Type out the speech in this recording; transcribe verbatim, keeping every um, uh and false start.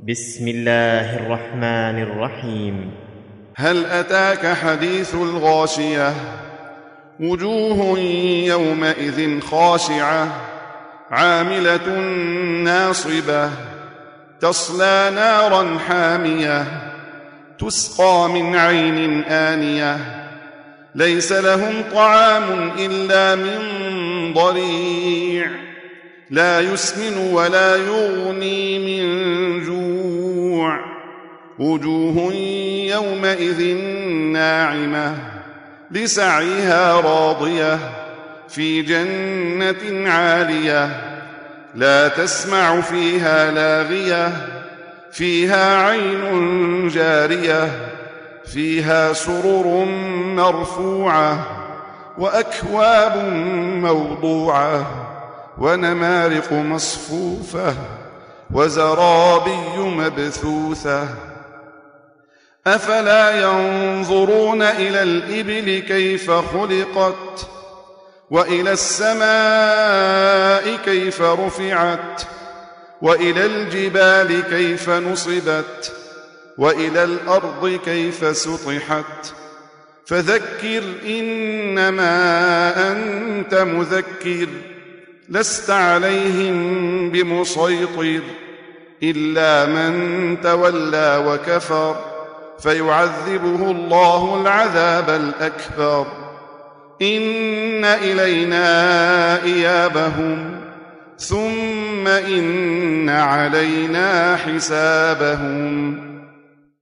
بسم الله الرحمن الرحيم. هل أتاك حديث الغاشية؟ وجوه يومئذ خاشعة عاملة ناصبة تصلى نارا حامية تسقى من عين آنية ليس لهم طعام إلا من ضريع لا يسمن ولا يغني من جوع وجوه يومئذ ناعمة لسعيها راضية في جنة عالية لا تسمع فيها لاغية فيها عين جارية فيها سرر مرفوعة وأكواب موضوعة ونمارق مصفوفة وزرابي مبثوثة أفلا ينظرون إلى الإبل كيف خلقت وإلى السماء كيف رفعت وإلى الجبال كيف نصبت وإلى الأرض كيف سطحت فذكر إنما أنت مذكر لست عليهم بمسيطر إلا من تولى وكفر فيعذبه الله العذاب الأكبر إن إلينا إيابهم ثم إن علينا حسابهم